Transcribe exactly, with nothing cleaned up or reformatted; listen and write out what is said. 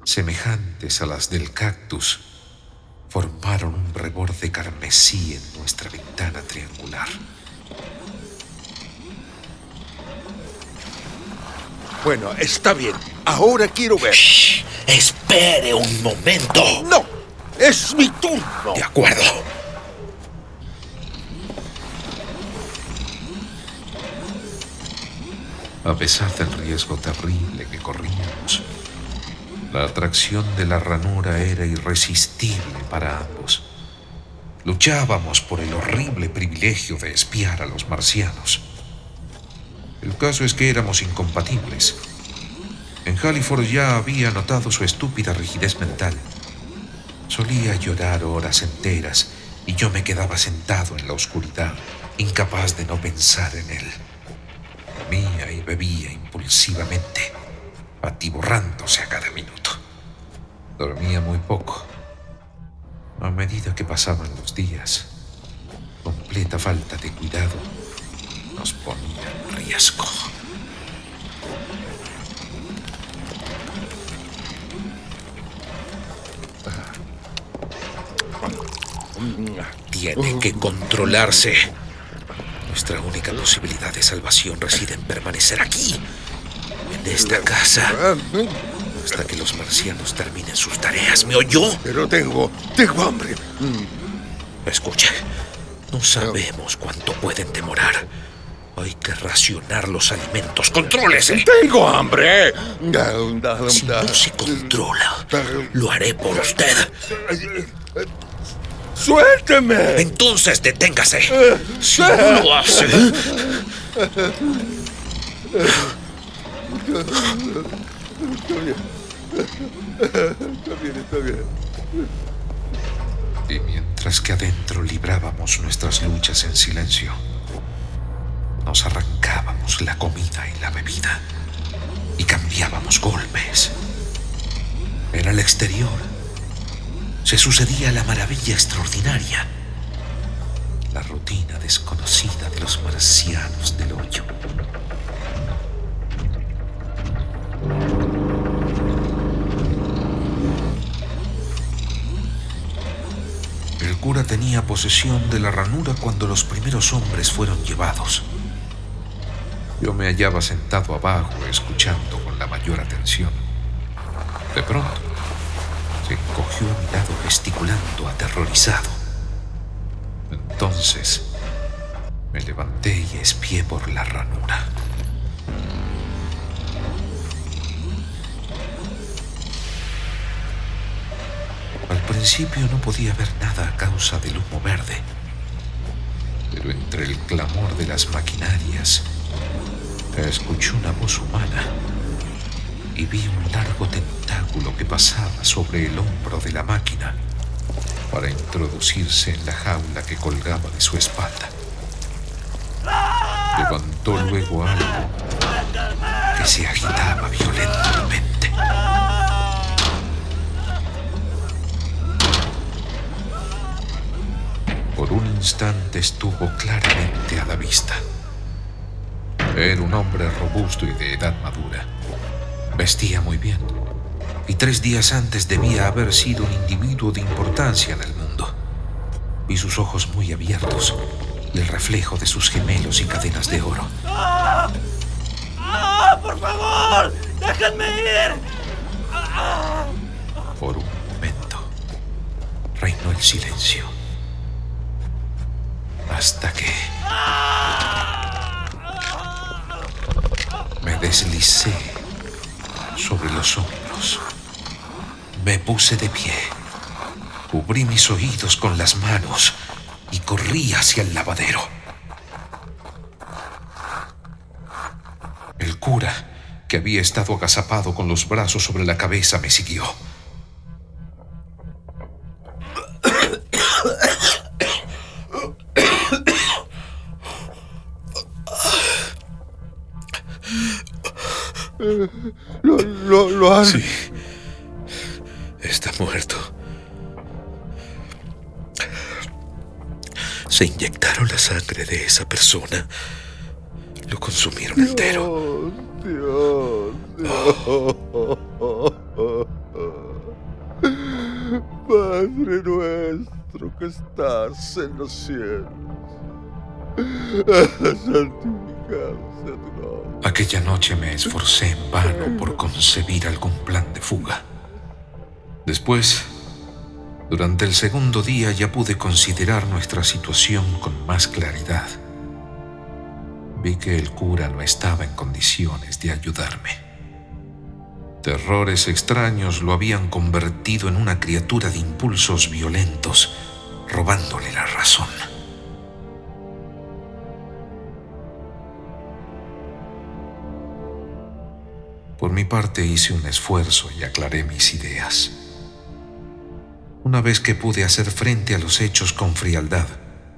semejantes a las del cactus, formaron un reborde carmesí en nuestra ventana triangular. Bueno, está bien. Ahora quiero ver. Shh, espere un momento. ¡No! ¡Es mi turno! De acuerdo. A pesar del riesgo terrible que corríamos, la atracción de la ranura era irresistible para ambos. Luchábamos por el horrible privilegio de espiar a los marcianos. El caso es que éramos incompatibles. En Halliford ya había notado su estúpida rigidez mental. Solía llorar horas enteras y yo me quedaba sentado en la oscuridad, incapaz de no pensar en él. Comía y bebía impulsivamente, atiborrándose a cada minuto. Dormía muy poco. A medida que pasaban los días, completa falta de cuidado nos ponía en riesgo. Tiene que controlarse. Nuestra única posibilidad de salvación reside en permanecer aquí, en esta casa, hasta que los marcianos terminen sus tareas. ¿Me oyó? Pero tengo... tengo hambre. Escuche, no sabemos cuánto pueden demorar. Hay que racionar los alimentos. ¡Contrólese! ¡Tengo hambre! Si no se controla, lo haré por usted. ¡Suélteme! Entonces deténgase. Si no lo hace... Está bien, está bien. Y mientras que adentro librábamos nuestras luchas en silencio, nos arrancábamos la comida y la bebida y cambiábamos golpes. En el exterior se sucedía la maravilla extraordinaria, la rutina desconocida de los marcianos del hoyo. El cura tenía posesión de la ranura cuando los primeros hombres fueron llevados. Yo me hallaba sentado abajo, escuchando con la mayor atención. De pronto, se encogió a mi lado gesticulando aterrorizado. Entonces, me levanté y espié por la ranura. Al principio no podía ver nada a causa del humo verde, pero entre el clamor de las maquinarias escuché una voz humana y vi un largo tentáculo que pasaba sobre el hombro de la máquina para introducirse en la jaula que colgaba de su espalda. Levantó luego algo que se agitaba violentamente. Por un instante estuvo claramente a la vista. Era un hombre robusto y de edad madura. Vestía muy bien, y tres días antes debía haber sido un individuo de importancia en el mundo. Vi sus ojos muy abiertos y el reflejo de sus gemelos y cadenas de oro. ¡Ah! ¡Ah! ¡Por favor! ¡Déjenme ir! ¡Ah! Por un momento reinó el silencio, hasta que me deslicé sobre los hombros. Me puse de pie, cubrí mis oídos con las manos y corrí hacia el lavadero. El cura, que había estado agazapado con los brazos sobre la cabeza, me siguió. Lo, lo, lo han... Sí, está muerto. Se inyectaron la sangre de esa persona. Lo consumieron entero. Dios, Dios. Padre nuestro que estás en los cielos, santificado sea tu nombre. Aquella noche me esforcé en vano por concebir algún plan de fuga. Después, durante el segundo día ya pude considerar nuestra situación con más claridad. Vi que el cura no estaba en condiciones de ayudarme. Terrores extraños lo habían convertido en una criatura de impulsos violentos, robándole la razón. Por mi parte hice un esfuerzo y aclaré mis ideas. Una vez que pude hacer frente a los hechos con frialdad,